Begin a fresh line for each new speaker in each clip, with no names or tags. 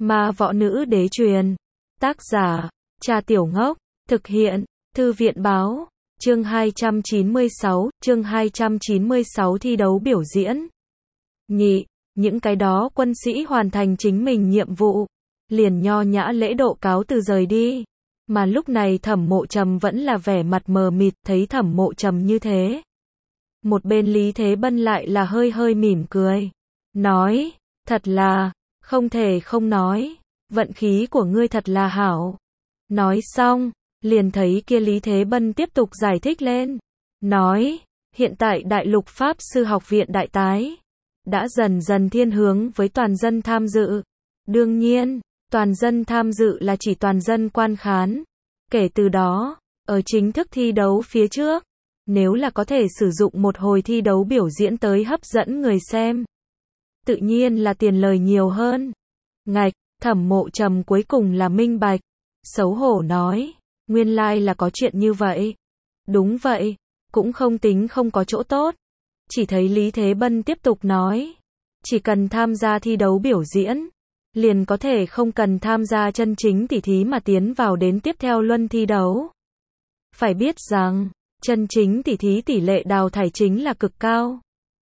Ma Võ Nữ Đế truyền. Tác giả, Trà Tiểu Ngốc. Thực hiện, Thư viện Báo. Chương 296 thi đấu biểu diễn. Nhị, những cái đó quân sĩ hoàn thành chính mình nhiệm vụ, liền nho nhã lễ độ cáo từ rời đi. Mà lúc này Thẩm Mộ Trầm vẫn là vẻ mặt mờ mịt, thấy Thẩm Mộ Trầm như thế. Một bên Lý Thế Bân lại là hơi hơi mỉm cười. Nói, thật là, không thể không nói, vận khí của ngươi thật là hảo. Nói xong, liền thấy kia Lý Thế Bân tiếp tục giải thích lên. Nói, hiện tại Đại Lục Pháp Sư Học viện đại tái đã dần dần thiên hướng với toàn dân tham dự. Đương nhiên, toàn dân tham dự là chỉ toàn dân quan khán. Kể từ đó, ở chính thức thi đấu phía trước, nếu là có thể sử dụng một hồi thi đấu biểu diễn tới hấp dẫn người xem, tự nhiên là tiền lời nhiều hơn. Ngạch, Thẩm Mộ Trầm cuối cùng là minh bạch. Xấu hổ nói, nguyên lai là có chuyện như vậy. Đúng vậy, cũng không tính không có chỗ tốt. Chỉ thấy Lý Thế Bân tiếp tục nói, chỉ cần tham gia thi đấu biểu diễn, liền có thể không cần tham gia chân chính tỉ thí mà tiến vào đến tiếp theo luân thi đấu. Phải biết rằng, chân chính tỉ thí tỷ lệ đào thải chính là cực cao.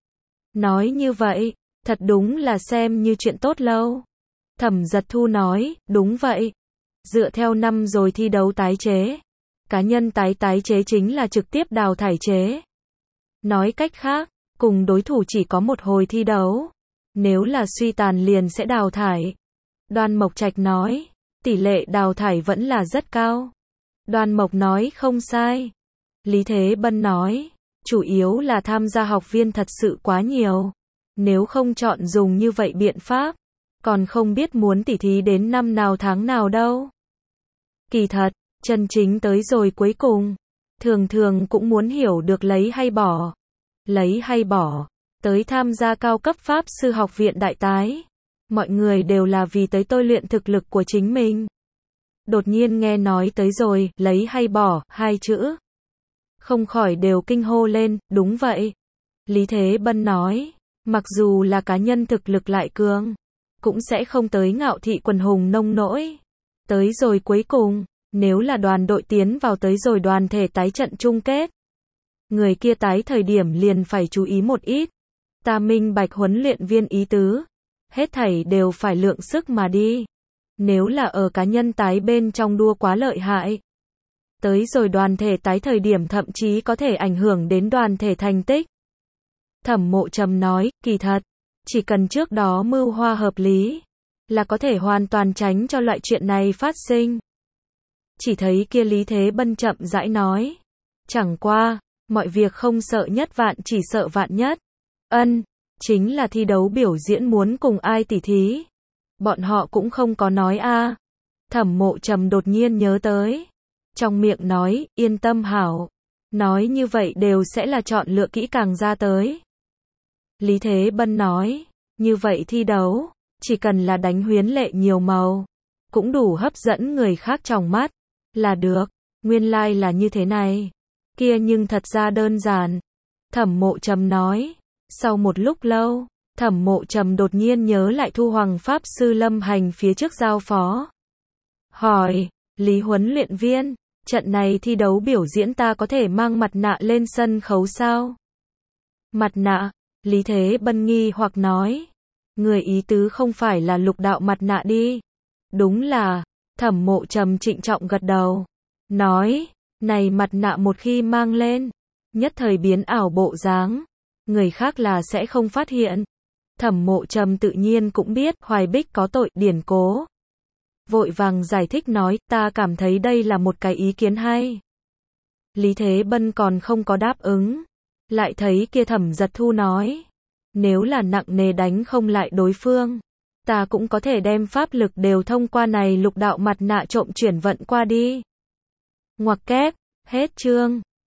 Nói như vậy, thật đúng là xem như chuyện tốt lâu. Thẩm Giật Thu nói, đúng vậy. Dựa theo năm rồi thi đấu tái chế, cá nhân tái chế chính là trực tiếp đào thải chế. Nói cách khác, cùng đối thủ chỉ có một hồi thi đấu. Nếu là suy tàn liền sẽ đào thải. Đoan Mộc Trạch nói, tỷ lệ đào thải vẫn là rất cao. Đoan Mộc nói không sai. Lý Thế Bân nói, chủ yếu là tham gia học viên thật sự quá nhiều. Nếu không chọn dùng như vậy biện pháp, còn không biết muốn tỉ thí đến năm nào tháng nào đâu. Kỳ thật, chân chính tới rồi cuối cùng, thường thường cũng muốn hiểu được lấy hay bỏ. Lấy hay bỏ, tới tham gia cao cấp Pháp Sư Học viện đại tái. Mọi người đều là vì tới tôi luyện thực lực của chính mình. Đột nhiên nghe nói tới rồi, lấy hay bỏ, hai chữ. Không khỏi đều kinh hô lên, đúng vậy. Lý Thế Bân nói, mặc dù là cá nhân thực lực lại cường, cũng sẽ không tới ngạo thị quần hùng nông nỗi. Tới rồi cuối cùng, nếu là đoàn đội tiến vào tới rồi đoàn thể tái trận chung kết, người kia tái thời điểm liền phải chú ý một ít. Ta minh bạch huấn luyện viên ý tứ, hết thảy đều phải lượng sức mà đi. Nếu là ở cá nhân tái bên trong đua quá lợi hại, tới rồi đoàn thể tái thời điểm thậm chí có thể ảnh hưởng đến đoàn thể thành tích. Thẩm Mộ Trầm nói, kỳ thật, chỉ cần trước đó mưu hoa hợp lý, là có thể hoàn toàn tránh cho loại chuyện này phát sinh. Chỉ thấy kia Lý Thế Bân chậm rãi nói, chẳng qua, mọi việc không sợ nhất vạn chỉ sợ vạn nhất. Chính là thi đấu biểu diễn muốn cùng ai tỉ thí. Bọn họ cũng không có nói a. Thẩm Mộ Trầm đột nhiên nhớ tới. Trong miệng nói, yên tâm hảo. Nói như vậy đều sẽ là chọn lựa kỹ càng ra tới. Lý Thế Bân nói, như vậy thi đấu, chỉ cần là đánh huyến lệ nhiều màu, cũng đủ hấp dẫn người khác trong mắt, là được. Nguyên lai là như thế này. Kia nhưng thật ra đơn giản. Thẩm Mộ Trầm nói. Sau một lúc lâu, Thẩm Mộ Trầm đột nhiên nhớ lại Thu Hoàng Pháp Sư Lâm Hành phía trước giao phó. Hỏi, Lý huấn luyện viên, trận này thi đấu biểu diễn ta có thể mang mặt nạ lên sân khấu sao? Mặt nạ, Lý Thế Bân nghi hoặc nói. Người ý tứ không phải là lục đạo mặt nạ đi. Đúng là, Thẩm Mộ Trầm trịnh trọng gật đầu. Nói, này mặt nạ một khi mang lên, nhất thời biến ảo bộ dáng, người khác là sẽ không phát hiện. Thẩm Mộ Trầm tự nhiên cũng biết Hoài Bích có tội điển cố. Vội vàng giải thích nói, ta cảm thấy đây là một cái ý kiến hay. Lý Thế Bân còn không có đáp ứng. Lại thấy kia Thẩm Giật Thu nói, nếu là nặng nề đánh không lại đối phương, ta cũng có thể đem pháp lực đều thông qua này lục đạo mặt nạ trộm chuyển vận qua đi. Ngoặc kép, hết chương.